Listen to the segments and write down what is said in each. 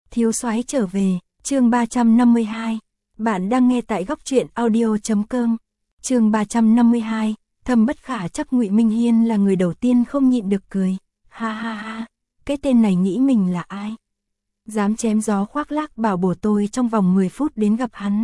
Thiếu soái trở về, chương 352. Bạn đang nghe tại góc truyện audio.com. Chương 352, thầm bất khả chắc Ngụy Minh Hiên là người đầu tiên không nhịn được cười. Ha ha ha, cái tên này nghĩ mình là ai? Dám chém gió khoác lác bảo bổ tôi trong vòng 10 phút đến gặp hắn.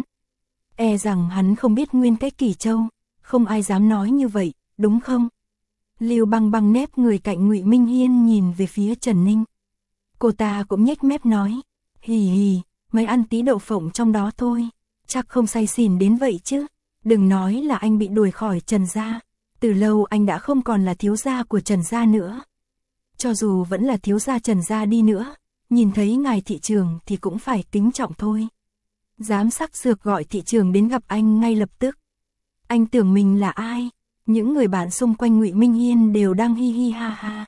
E rằng hắn không biết nguyên cái Kỳ Châu, không ai dám nói như vậy, đúng không? Lưu Băng Băng nép người cạnh Ngụy Minh Hiên nhìn về phía Trần Ninh. Cô ta cũng nhếch mép nói, hì hì, mới ăn tí đậu phộng trong đó thôi, chắc không say xỉn đến vậy chứ. Đừng nói là anh bị đuổi khỏi Trần gia, từ lâu anh đã không còn là thiếu gia của Trần gia nữa. Cho dù vẫn là thiếu gia Trần gia đi nữa, nhìn thấy ngài thị trường thì cũng phải kính trọng thôi. Dám sắc sược gọi thị trường đến gặp anh ngay lập tức. Anh tưởng mình là ai? Những người bạn xung quanh Ngụy Minh Hiên đều đang hi hi ha ha.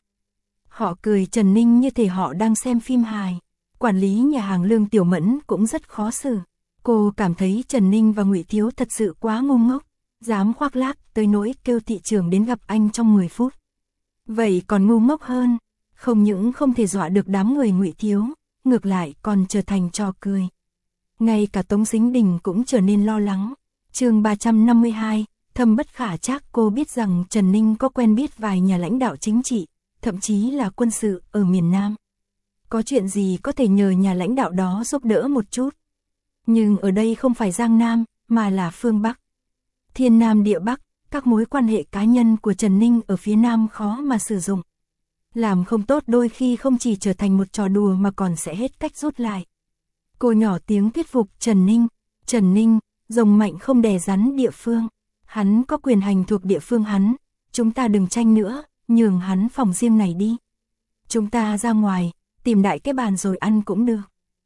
Họ cười Trần Ninh như thể họ đang xem phim hài. Quản lý nhà hàng Lương Tiểu Mẫn cũng rất khó xử. Cô cảm thấy Trần Ninh và Ngụy Thiếu thật sự quá ngu ngốc, dám khoác lác tới nỗi kêu thị trường đến gặp anh trong 10 phút. Vậy còn ngu ngốc hơn, không những không thể dọa được đám người Ngụy Thiếu, ngược lại còn trở thành trò cười. Ngay cả Tống Sính Đình cũng trở nên lo lắng. Chương 352, thầm bất khả trắc. Cô biết rằng Trần Ninh có quen biết vài nhà lãnh đạo chính trị, thậm chí là quân sự ở miền Nam. Có chuyện gì có thể nhờ nhà lãnh đạo đó giúp đỡ một chút. Nhưng ở đây không phải Giang Nam, mà là phương Bắc. Thiên Nam địa Bắc, các mối quan hệ cá nhân của Trần Ninh ở phía Nam khó mà sử dụng. Làm không tốt đôi khi không chỉ trở thành một trò đùa mà còn sẽ hết cách rút lại. Cô nhỏ tiếng thuyết phục Trần Ninh, rồng mạnh không đè rắn địa phương. Hắn có quyền hành thuộc địa phương hắn, chúng ta đừng tranh nữa, nhường hắn phòng riêng này đi. Chúng ta ra ngoài, tìm đại cái bàn rồi ăn cũng được.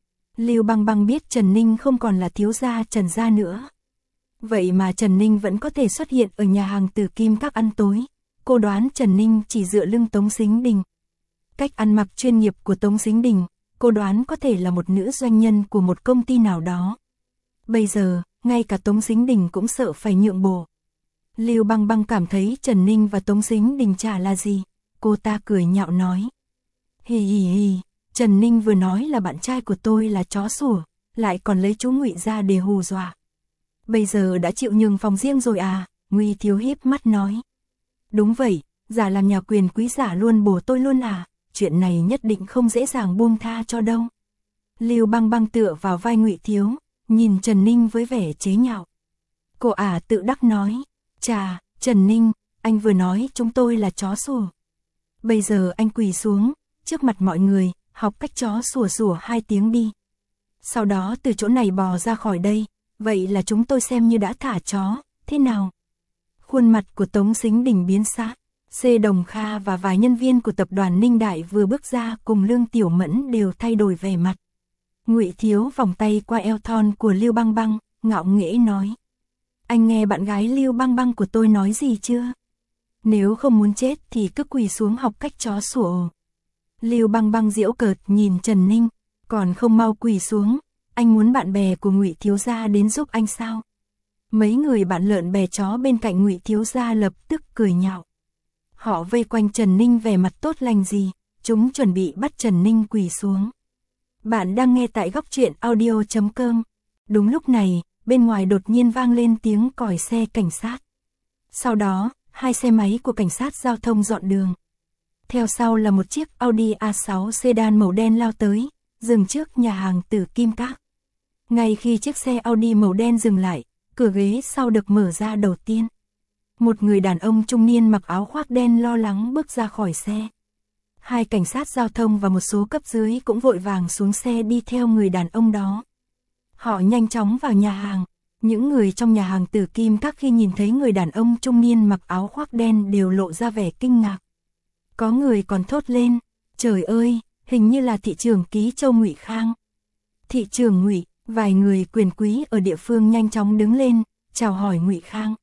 Lưu Băng Băng biết Trần Ninh không còn là thiếu gia Trần gia nữa. Vậy mà Trần Ninh vẫn có thể xuất hiện ở nhà hàng Tử Kim Các ăn tối. Cô đoán Trần Ninh chỉ dựa lưng Tống Sính Đình. Cách ăn mặc chuyên nghiệp của Tống Sính Đình, cô đoán có thể là một nữ doanh nhân của một công ty nào đó. Bây giờ, ngay cả Tống Sính Đình cũng sợ phải nhượng bộ. Lưu Băng Băng cảm thấy Trần Ninh và Tống Sính Đình chả là gì. Cô ta cười nhạo nói. Hì hì hì, Trần Ninh vừa nói là bạn trai của tôi là chó sủa, lại còn lấy chú Ngụy ra để hù dọa. Bây giờ đã chịu nhường phòng riêng rồi à? Ngụy Thiếu híp mắt nói. Đúng vậy, giả làm nhà quyền quý giả luôn bổ tôi luôn à? Chuyện này nhất định không dễ dàng buông tha cho đâu. Lưu Băng Băng tựa vào vai Ngụy Thiếu, nhìn Trần Ninh với vẻ chế nhạo. Cô ả tự đắc nói. Chà, Trần Ninh, anh vừa nói chúng tôi là chó sủa. Bây giờ anh quỳ xuống, trước mặt mọi người, học cách chó sủa sủa 2 tiếng đi. Sau đó từ chỗ này bò ra khỏi đây, vậy là chúng tôi xem như đã thả chó, thế nào? Khuôn mặt của Tống Sính Đình biến sắc, C. Đồng Kha và vài nhân viên của tập đoàn Ninh Đại vừa bước ra cùng Lương Tiểu Mẫn đều thay đổi vẻ mặt. Ngụy Thiếu vòng tay qua eo thon của Lưu Băng Băng, ngạo nghễ nói. Anh nghe bạn gái Lưu Băng Băng của tôi nói gì chưa? Nếu không muốn chết thì cứ quỳ xuống học cách chó sủa. Lưu Băng Băng giễu cợt nhìn Trần Ninh, còn không mau quỳ xuống, anh muốn bạn bè của Ngụy Thiếu gia đến giúp anh sao? Mấy người bạn lợn bè chó bên cạnh Ngụy Thiếu gia lập tức cười nhạo. Họ vây quanh Trần Ninh vẻ mặt tốt lành gì, chúng chuẩn bị bắt Trần Ninh quỳ xuống. Bạn đang nghe tại góc truyện audio.com. Đúng lúc này, bên ngoài đột nhiên vang lên tiếng còi xe cảnh sát. Sau đó, 2 xe máy của cảnh sát giao thông dọn đường. Theo sau là một chiếc Audi A6 sedan màu đen lao tới, dừng trước nhà hàng Tử Kim Các. Ngay khi chiếc xe Audi màu đen dừng lại, cửa ghế sau được mở ra đầu tiên. Một người đàn ông trung niên mặc áo khoác đen lo lắng bước ra khỏi xe. 2 cảnh sát giao thông và một số cấp dưới cũng vội vàng xuống xe đi theo người đàn ông đó. Họ nhanh chóng vào nhà hàng. Những người trong nhà hàng Tử Kim Các khi nhìn thấy người đàn ông trung niên mặc áo khoác đen đều lộ ra vẻ kinh ngạc. Có người còn thốt lên, trời ơi, hình như là thị trưởng Ký Châu Ngụy Khang. Thị trưởng Ngụy, vài người quyền quý ở địa phương nhanh chóng đứng lên, chào hỏi Ngụy Khang.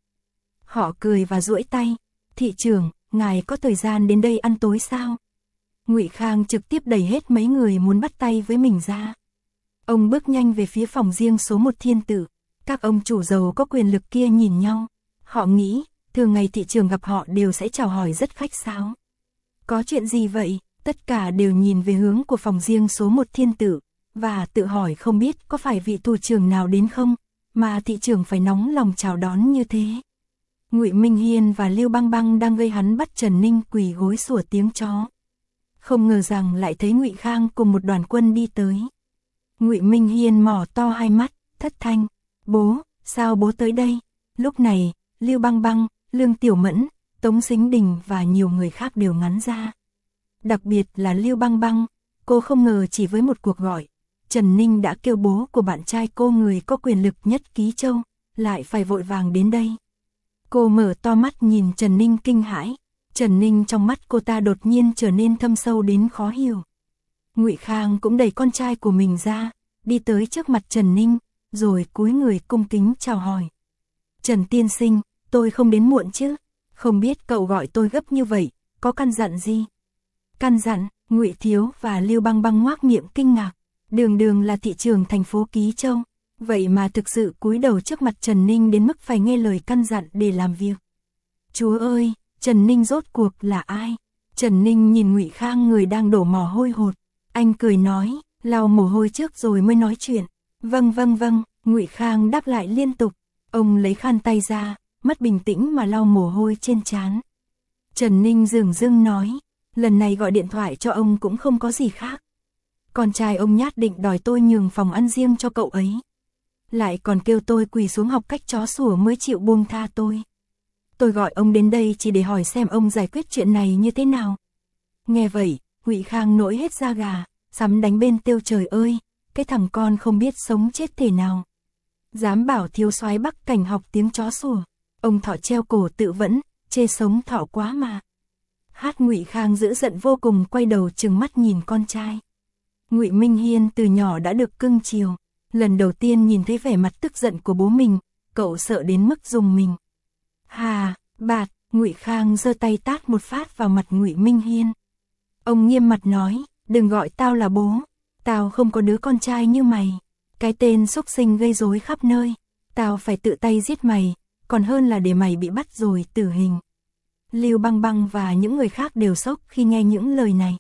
Họ cười và duỗi tay, thị trưởng, ngài có thời gian đến đây ăn tối sao? Ngụy Khang trực tiếp đẩy hết mấy người muốn bắt tay với mình ra. Ông bước nhanh về phía phòng riêng số 1 Thiên Tử. Các ông chủ giàu có quyền lực kia nhìn nhau. Họ nghĩ, thường ngày thị trường gặp họ đều sẽ chào hỏi rất khách sáo. Có chuyện gì vậy? Tất cả đều nhìn về hướng của phòng riêng số 1 Thiên Tử. và tự hỏi không biết có phải vị thủ trưởng nào đến không, mà thị trưởng phải nóng lòng chào đón như thế. Ngụy Minh Hiên và Lưu Băng Băng đang gây hắn bắt Trần Ninh quỳ gối sủa tiếng chó. Không ngờ rằng lại thấy Ngụy Khang cùng một đoàn quân đi tới. Ngụy Minh Hiên mỏ to hai mắt, thất thanh, bố, sao bố tới đây? Lúc này, Lưu Băng Băng, Lương Tiểu Mẫn, Tống Sính Đình và nhiều người khác đều ngắn ra. Đặc biệt là Lưu Băng Băng, cô không ngờ chỉ với một cuộc gọi, Trần Ninh đã kêu bố của bạn trai cô, người có quyền lực nhất Ký Châu, lại phải vội vàng đến đây. Cô mở to mắt nhìn Trần Ninh kinh hãi. Trần Ninh trong mắt cô ta đột nhiên trở nên thâm sâu đến khó hiểu. Ngụy Khang cũng đẩy con trai của mình ra, đi tới trước mặt Trần Ninh, rồi cúi người cung kính chào hỏi. Trần tiên sinh, tôi không đến muộn chứ? Không biết cậu gọi tôi gấp như vậy, có căn dặn gì? Căn dặn? Ngụy Thiếu và Lưu Băng Băng ngoác miệng kinh ngạc. Đường đường là thị trưởng thành phố Ký Châu, vậy mà thực sự cúi đầu trước mặt Trần Ninh đến mức phải nghe lời căn dặn để làm việc. Chúa ơi, Trần Ninh rốt cuộc là ai? Trần Ninh nhìn Ngụy Khang, người đang đổ mồ hôi hột. Anh cười nói, lau mồ hôi trước rồi mới nói chuyện. Vâng vâng vâng, Ngụy Khang đáp lại liên tục. Ông lấy khăn tay ra, mất bình tĩnh mà lau mồ hôi trên trán. Trần Ninh dửng dưng nói, lần này gọi điện thoại cho ông cũng không có gì khác. Con trai ông nhát định đòi tôi nhường phòng ăn riêng cho cậu ấy. Lại còn kêu tôi quỳ xuống học cách chó sủa mới chịu buông tha tôi. Tôi gọi ông đến đây chỉ để hỏi xem ông giải quyết chuyện này như thế nào. Nghe vậy, Ngụy Khang nổi hết da gà, sắm đánh bên kêu trời ơi, cái thằng con không biết sống chết thể nào. Dám bảo thiếu soái Bắc Cảnh học tiếng chó sủa, ông thọ treo cổ tự vẫn, chê sống thọ quá mà. Ngụy Khang dữ giận vô cùng, quay đầu trừng mắt nhìn con trai. Ngụy Minh Hiên từ nhỏ đã được cưng chiều, lần đầu tiên nhìn thấy vẻ mặt tức giận của bố mình, cậu sợ đến mức rùng mình. Hà, bạt, Ngụy Khang giơ tay tát một phát vào mặt Ngụy Minh Hiên. Ông nghiêm mặt nói, đừng gọi tao là bố, tao không có đứa con trai như mày. Cái tên xúc sinh gây rối khắp nơi, tao phải tự tay giết mày, còn hơn là để mày bị bắt rồi tử hình. Lưu Băng Băng và những người khác đều sốc khi nghe những lời này.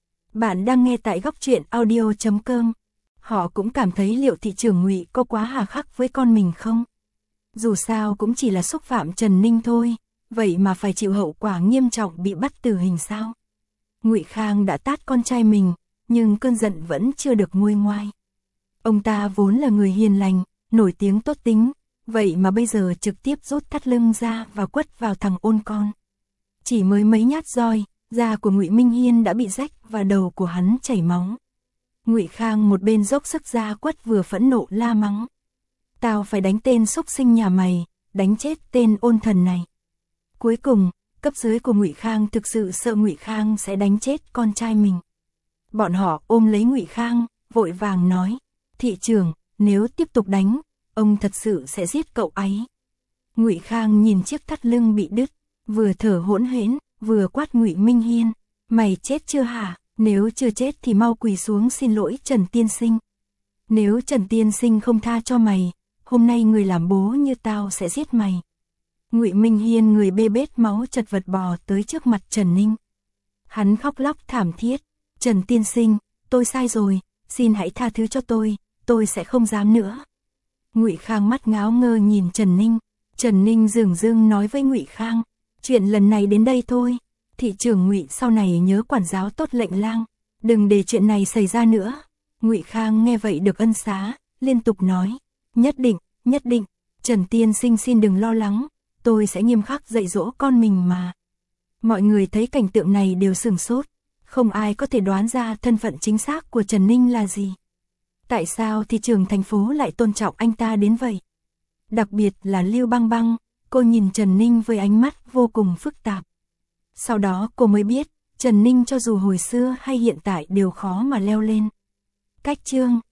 Bạn đang nghe tại góc truyện audio.com. Họ cũng cảm thấy liệu thị trưởng Ngụy có quá hà khắc với con mình không? Dù sao cũng chỉ là xúc phạm Trần Ninh thôi, vậy mà phải chịu hậu quả nghiêm trọng bị bắt tử hình sao? Ngụy Khang đã tát con trai mình, nhưng cơn giận vẫn chưa được nguôi ngoai. Ông ta vốn là người hiền lành, nổi tiếng tốt tính, vậy mà bây giờ trực tiếp rút thắt lưng ra và quất vào thằng ôn con. Chỉ mới mấy nhát roi, da của Ngụy Minh Hiên đã bị rách và đầu của hắn chảy máu. Ngụy Khang một bên dốc sức ra quất vừa phẫn nộ la mắng. Tao phải đánh tên xúc sinh nhà mày, đánh chết tên ôn thần này. Cuối cùng, cấp dưới của Ngụy Khang thực sự sợ Ngụy Khang sẽ đánh chết con trai mình. Bọn họ ôm lấy Ngụy Khang, vội vàng nói, thị trưởng, nếu tiếp tục đánh, ông thật sự sẽ giết cậu ấy. Ngụy Khang nhìn chiếc thắt lưng bị đứt, vừa thở hỗn hển, vừa quát Ngụy Minh Hiên, mày chết chưa hả? Nếu chưa chết thì mau quỳ xuống xin lỗi Trần tiên sinh. Nếu Trần tiên sinh không tha cho mày, hôm nay người làm bố như tao sẽ giết mày. Ngụy Minh Hiên người bê bết máu chật vật bò tới trước mặt Trần Ninh. Hắn khóc lóc thảm thiết, Trần tiên sinh, tôi sai rồi, xin hãy tha thứ cho tôi sẽ không dám nữa. Ngụy Khang mắt ngáo ngơ nhìn Trần Ninh. Trần Ninh dửng dưng nói với Ngụy Khang, chuyện lần này đến đây thôi. Thị trưởng Ngụy sau này nhớ quản giáo tốt lệnh lang, đừng để chuyện này xảy ra nữa. Ngụy Khang nghe vậy được ân xá, liên tục nói, nhất định, Trần tiên sinh xin đừng lo lắng, tôi sẽ nghiêm khắc dạy dỗ con mình mà. Mọi người thấy cảnh tượng này đều sửng sốt, không ai có thể đoán ra thân phận chính xác của Trần Ninh là gì. Tại sao thị trưởng thành phố lại tôn trọng anh ta đến vậy? Đặc biệt là Lưu Băng Băng, cô nhìn Trần Ninh với ánh mắt vô cùng phức tạp. Sau đó cô mới biết, Trần Ninh cho dù hồi xưa hay hiện tại đều khó mà leo lên. Cách chương